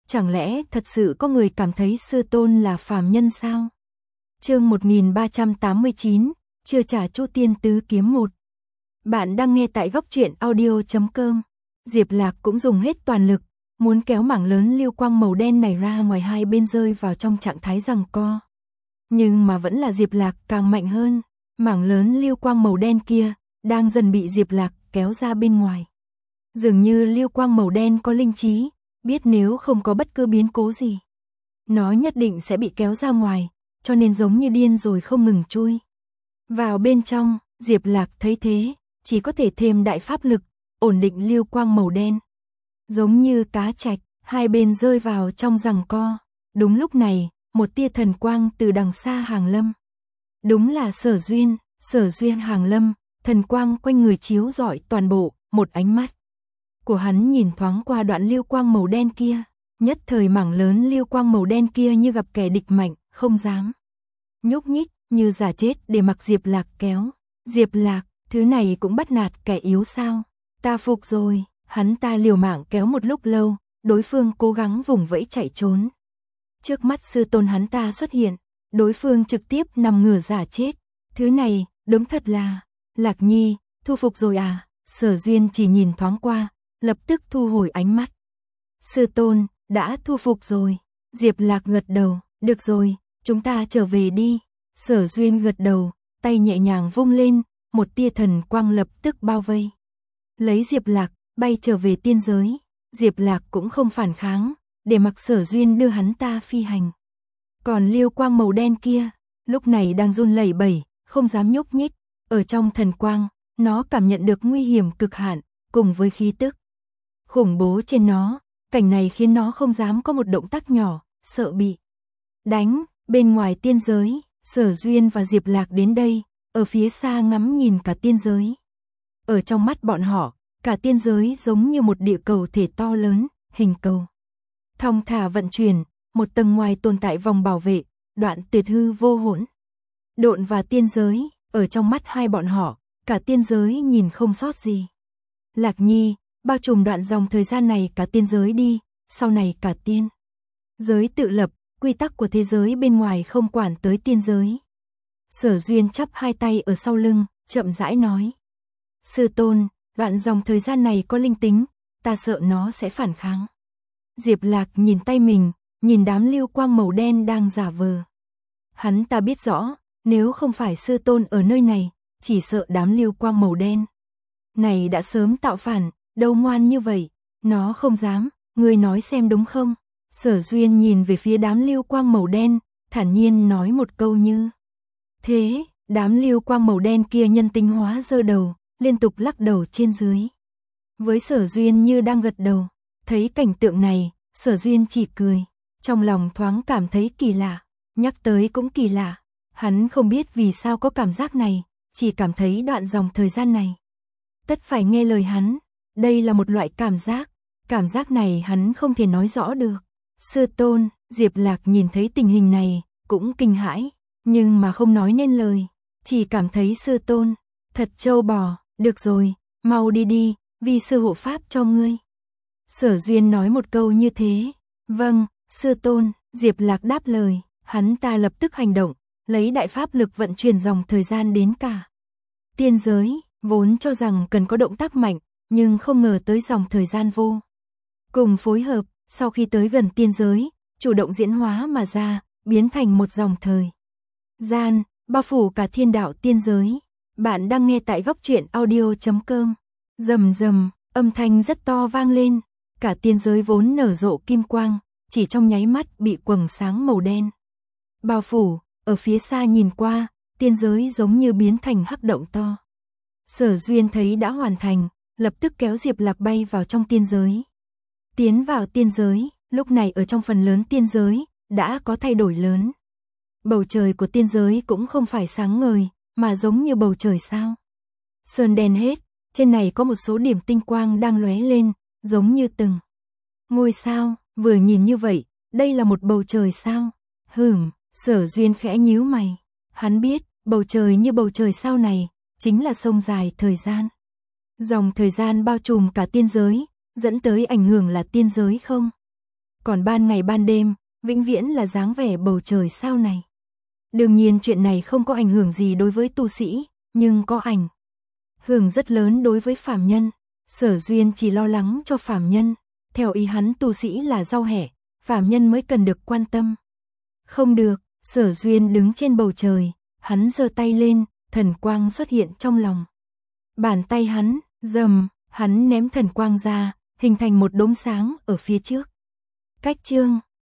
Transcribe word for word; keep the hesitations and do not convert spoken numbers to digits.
Chẳng lẽ thật sự có người cảm thấy sư tôn là phàm nhân sao? Chương một nghìn ba trăm tám mươi chín, chưa trả Chu Tiên Tứ Kiếm một. Bạn đang nghe tại góc truyện audio chấm com. Diệp Lạc cũng dùng hết toàn lực, muốn kéo mảng lớn lưu quang màu đen này ra ngoài, hai bên rơi vào trong trạng thái giằng co. Nhưng mà vẫn là Diệp Lạc càng mạnh hơn, mảng lớn lưu quang màu đen kia đang dần bị Diệp Lạc kéo ra bên ngoài. Dường như lưu quang màu đen có linh trí, biết nếu không có bất cứ biến cố gì, nó nhất định sẽ bị kéo ra ngoài, cho nên giống như điên rồi không ngừng chui vào bên trong. Diệp Lạc thấy thế, chỉ có thể thêm đại pháp lực, ổn định lưu quang màu đen. Giống như cá trạch, hai bên rơi vào trong giằng co. Đúng lúc này, một tia thần quang từ đằng xa hàng lâm. Đúng là Sở Duyên, Sở Duyên hàng lâm, thần quang quanh người chiếu rọi toàn bộ, một ánh mắt của hắn nhìn thoáng qua đoạn lưu quang màu đen kia, nhất thời mảng lớn lưu quang màu đen kia như gặp kẻ địch mạnh, không dám nhúc nhích, như giả chết để mặc Diệp Lạc kéo. Diệp Lạc, thứ này cũng bắt nạt kẻ yếu sao? Ta phục rồi. Hắn ta liều mạng kéo một lúc lâu, đối phương cố gắng vùng vẫy chạy trốn. Trước mắt sư tôn hắn ta xuất hiện, đối phương trực tiếp nằm ngửa giả chết. Thứ này, đúng thật là, Lạc Nhi, thu phục rồi à? Sở Duyên chỉ nhìn thoáng qua, lập tức thu hồi ánh mắt. Sư tôn, đã thu phục rồi. Diệp Lạc gật đầu, được rồi, chúng ta trở về đi. Sở Duyên gật đầu, tay nhẹ nhàng vung lên, một tia thần quang lập tức bao vây lấy Diệp Lạc, bay trở về tiên giới. Diệp Lạc cũng không phản kháng, để mặc Sở Duyên đưa hắn ta phi hành. Còn lưu quang màu đen kia, lúc này đang run lẩy bẩy, không dám nhúc nhích. Ở trong thần quang, nó cảm nhận được nguy hiểm cực hạn, cùng với khí tức khủng bố trên nó. Cảnh này khiến nó không dám có một động tác nhỏ, sợ bị đánh. Bên ngoài tiên giới, Sở Duyên và Diệp Lạc đến đây, ở phía xa ngắm nhìn cả tiên giới. Ở trong mắt bọn họ, cả tiên giới giống như một địa cầu thể to lớn, hình cầu thong thả vận chuyển, một tầng ngoài tồn tại vòng bảo vệ, đoạn tuyệt hư vô hỗn độn và tiên giới. Ở trong mắt hai bọn họ, cả tiên giới nhìn không sót gì. Lạc Nhi, bao trùm đoạn dòng thời gian này cả tiên giới đi, sau này cả tiên giới tự lập, quy tắc của thế giới bên ngoài không quản tới tiên giới. Sở Duyên chắp hai tay ở sau lưng, chậm rãi nói. Sư tôn, đoạn dòng thời gian này có linh tính, ta sợ nó sẽ phản kháng. Diệp Lạc nhìn tay mình, nhìn đám lưu quang màu đen đang giả vờ. Hắn ta biết rõ, nếu không phải sư tôn ở nơi này, chỉ sợ đám lưu quang màu đen này đã sớm tạo phản, đâu ngoan như vậy, nó không dám, ngươi nói xem đúng không? Sở Duyên nhìn về phía đám lưu quang màu đen, thản nhiên nói một câu như thế. Đám lưu quang màu đen kia nhân tính hóa giơ đầu, liên tục lắc đầu trên dưới. Với Sở Duyên như đang gật đầu. Thấy cảnh tượng này, Sở Duyên chỉ cười, trong lòng thoáng cảm thấy kỳ lạ. Nhắc tới cũng kỳ lạ, hắn không biết vì sao có cảm giác này, chỉ cảm thấy đoạn dòng thời gian này tất phải nghe lời hắn. Đây là một loại cảm giác, cảm giác này hắn không thể nói rõ được. Sư tôn, Diệp Lạc nhìn thấy tình hình này, cũng kinh hãi, nhưng mà không nói nên lời, chỉ cảm thấy sư tôn thật trâu bò. Được rồi, mau đi đi, vì sư hộ pháp cho ngươi. Sở Duyên nói một câu như thế. Vâng, sư tôn, Diệp Lạc đáp lời. Hắn ta lập tức hành động, lấy đại pháp lực vận chuyển dòng thời gian đến cả tiên giới. Vốn cho rằng cần có động tác mạnh, nhưng không ngờ tới dòng thời gian vô cùng phối hợp. Sau khi tới gần tiên giới, chủ động diễn hóa mà ra, biến thành một dòng thời gian, bao phủ cả thiên đạo tiên giới. Bạn đang nghe tại góc truyện audio chấm com. Rầm rầm, âm thanh rất to vang lên, cả tiên giới vốn nở rộ kim quang, chỉ trong nháy mắt bị quầng sáng màu đen bao phủ. Ở phía xa nhìn qua, tiên giới giống như biến thành hắc động to. Sở Duyên thấy đã hoàn thành, lập tức kéo Diệp Lạc bay vào trong tiên giới. Tiến vào tiên giới, lúc này ở trong phần lớn tiên giới đã có thay đổi lớn. Bầu trời của tiên giới cũng không phải sáng ngời, mà giống như bầu trời sao sơn đen hết. Trên này có một số điểm tinh quang đang lóe lên, giống như từng ngôi sao. Vừa nhìn như vậy, đây là một bầu trời sao? Hừm, Sở Duyên khẽ nhíu mày. Hắn biết, bầu trời như bầu trời sao này, chính là sông dài thời gian. Dòng thời gian bao trùm cả tiên giới, dẫn tới ảnh hưởng là tiên giới không còn ban ngày ban đêm, vĩnh viễn là dáng vẻ bầu trời sao này. Đương nhiên chuyện này không có ảnh hưởng gì đối với tu sĩ, nhưng có ảnh hưởng rất lớn đối với phàm nhân. Sở Duyên chỉ lo lắng cho phàm nhân, theo ý hắn tu sĩ là rau hẹ, phàm nhân mới cần được quan tâm. Không được, Sở Duyên đứng trên bầu trời, hắn giơ tay lên, thần quang xuất hiện trong lòng bàn tay hắn, rầm, hắn ném thần quang ra, hình thành một đốm sáng ở phía trước. Cách chương